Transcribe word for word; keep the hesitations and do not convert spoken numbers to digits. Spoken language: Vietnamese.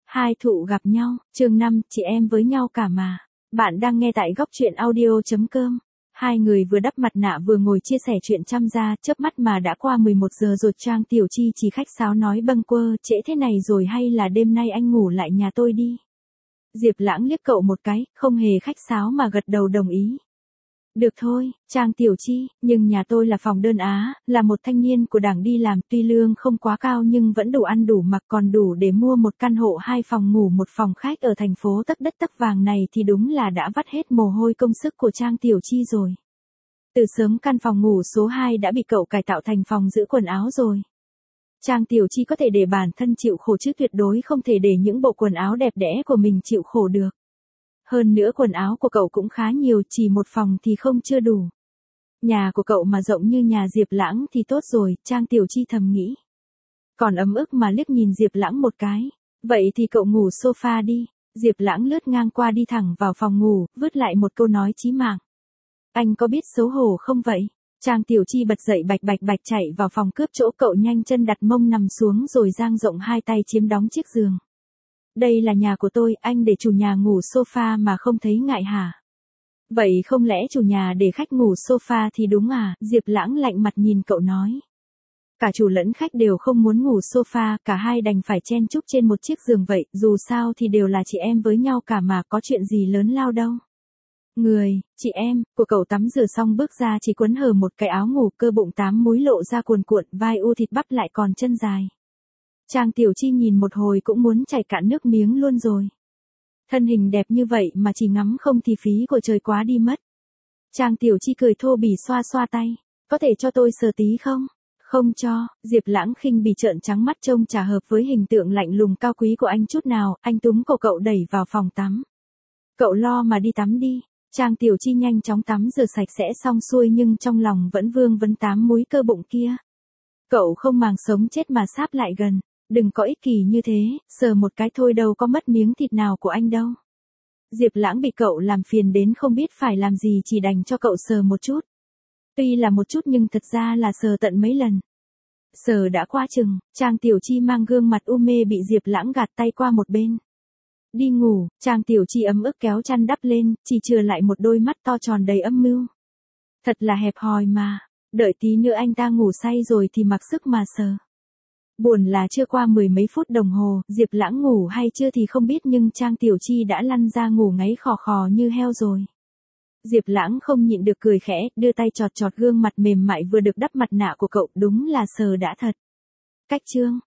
Hai thụ gặp nhau, chương năm, chị em với nhau cả mà. Bạn đang nghe tại góc truyện audio.com. Hai người vừa đắp mặt nạ vừa ngồi chia sẻ chuyện trăm gia, chớp mắt mà đã qua mười một giờ rồi. Trang Tiểu Chi chỉ khách sáo nói bâng quơ, trễ thế này rồi hay là đêm nay anh ngủ lại nhà tôi đi. Diệp Lãng liếc cậu một cái, không hề khách sáo mà gật đầu đồng ý. Được thôi, Trang Tiểu Chi, nhưng nhà tôi là phòng đơn á, là một thanh niên của đảng đi làm, tuy lương không quá cao nhưng vẫn đủ ăn đủ mặc, còn đủ để mua một căn hộ hai phòng ngủ một phòng khách ở thành phố tấc đất tấc vàng này thì đúng là đã vắt hết mồ hôi công sức của Trang Tiểu Chi rồi. Từ sớm căn phòng ngủ số hai đã bị cậu cải tạo thành phòng giữ quần áo rồi. Trang Tiểu Chi có thể để bản thân chịu khổ chứ tuyệt đối không thể để những bộ quần áo đẹp đẽ của mình chịu khổ được. Hơn nữa quần áo của cậu cũng khá nhiều, chỉ một phòng thì không chưa đủ. Nhà của cậu mà rộng như nhà Diệp Lãng thì tốt rồi, Trang Tiểu Chi thầm nghĩ. Còn ấm ức mà liếc nhìn Diệp Lãng một cái. Vậy thì cậu ngủ sofa đi. Diệp Lãng lướt ngang qua đi thẳng vào phòng ngủ, vứt lại một câu nói chí mạng. Anh có biết xấu hổ không vậy? Trang Tiểu Chi bật dậy bạch bạch bạch chạy vào phòng cướp chỗ cậu, nhanh chân đặt mông nằm xuống rồi dang rộng hai tay chiếm đóng chiếc giường. Đây là nhà của tôi, anh để chủ nhà ngủ sofa mà không thấy ngại hả? Vậy không lẽ chủ nhà để khách ngủ sofa thì đúng à? Diệp Lãng lạnh mặt nhìn cậu nói. Cả chủ lẫn khách đều không muốn ngủ sofa, cả hai đành phải chen chúc trên một chiếc giường vậy, dù sao thì đều là chị em với nhau cả mà, có chuyện gì lớn lao đâu. Người, chị em, của cậu tắm rửa xong bước ra chỉ quấn hở một cái áo ngủ, cơ bụng tám múi lộ ra cuồn cuộn, vai u thịt bắp lại còn chân dài. Trang Tiểu Chi nhìn một hồi cũng muốn chảy cạn nước miếng luôn rồi. Thân hình đẹp như vậy mà chỉ ngắm không thì phí của trời quá đi mất. Trang Tiểu Chi cười thô bỉ xoa xoa tay. Có thể cho tôi sờ tí không? Không cho. Diệp Lãng khinh bỉ trợn trắng mắt trông chả hợp với hình tượng lạnh lùng cao quý của anh chút nào. Anh túm cổ cậu đẩy vào phòng tắm. Cậu lo mà đi tắm đi. Trang Tiểu Chi nhanh chóng tắm rửa sạch sẽ xong xuôi nhưng trong lòng vẫn vương vấn tám múi cơ bụng kia. Cậu không màng sống chết mà sáp lại gần. Đừng có ích kỷ như thế, sờ một cái thôi đâu có mất miếng thịt nào của anh đâu. Diệp Lãng bị cậu làm phiền đến không biết phải làm gì, chỉ đành cho cậu sờ một chút. Tuy là một chút nhưng thật ra là sờ tận mấy lần. Sờ đã qua chừng, Trang Tiểu Chi mang gương mặt u mê bị Diệp Lãng gạt tay qua một bên. Đi ngủ, Trang Tiểu Chi ấm ức kéo chăn đắp lên, chỉ chừa lại một đôi mắt to tròn đầy âm mưu. Thật là hẹp hòi mà, đợi tí nữa anh ta ngủ say rồi thì mặc sức mà sờ. Buồn là chưa qua mười mấy phút đồng hồ, Diệp Lãng ngủ hay chưa thì không biết nhưng Trang Tiểu Chi đã lăn ra ngủ ngáy khò khò như heo rồi. Diệp Lãng không nhịn được cười khẽ, đưa tay chọt chọt gương mặt mềm mại vừa được đắp mặt nạ của cậu, đúng là sờ đã thật. Cách chương.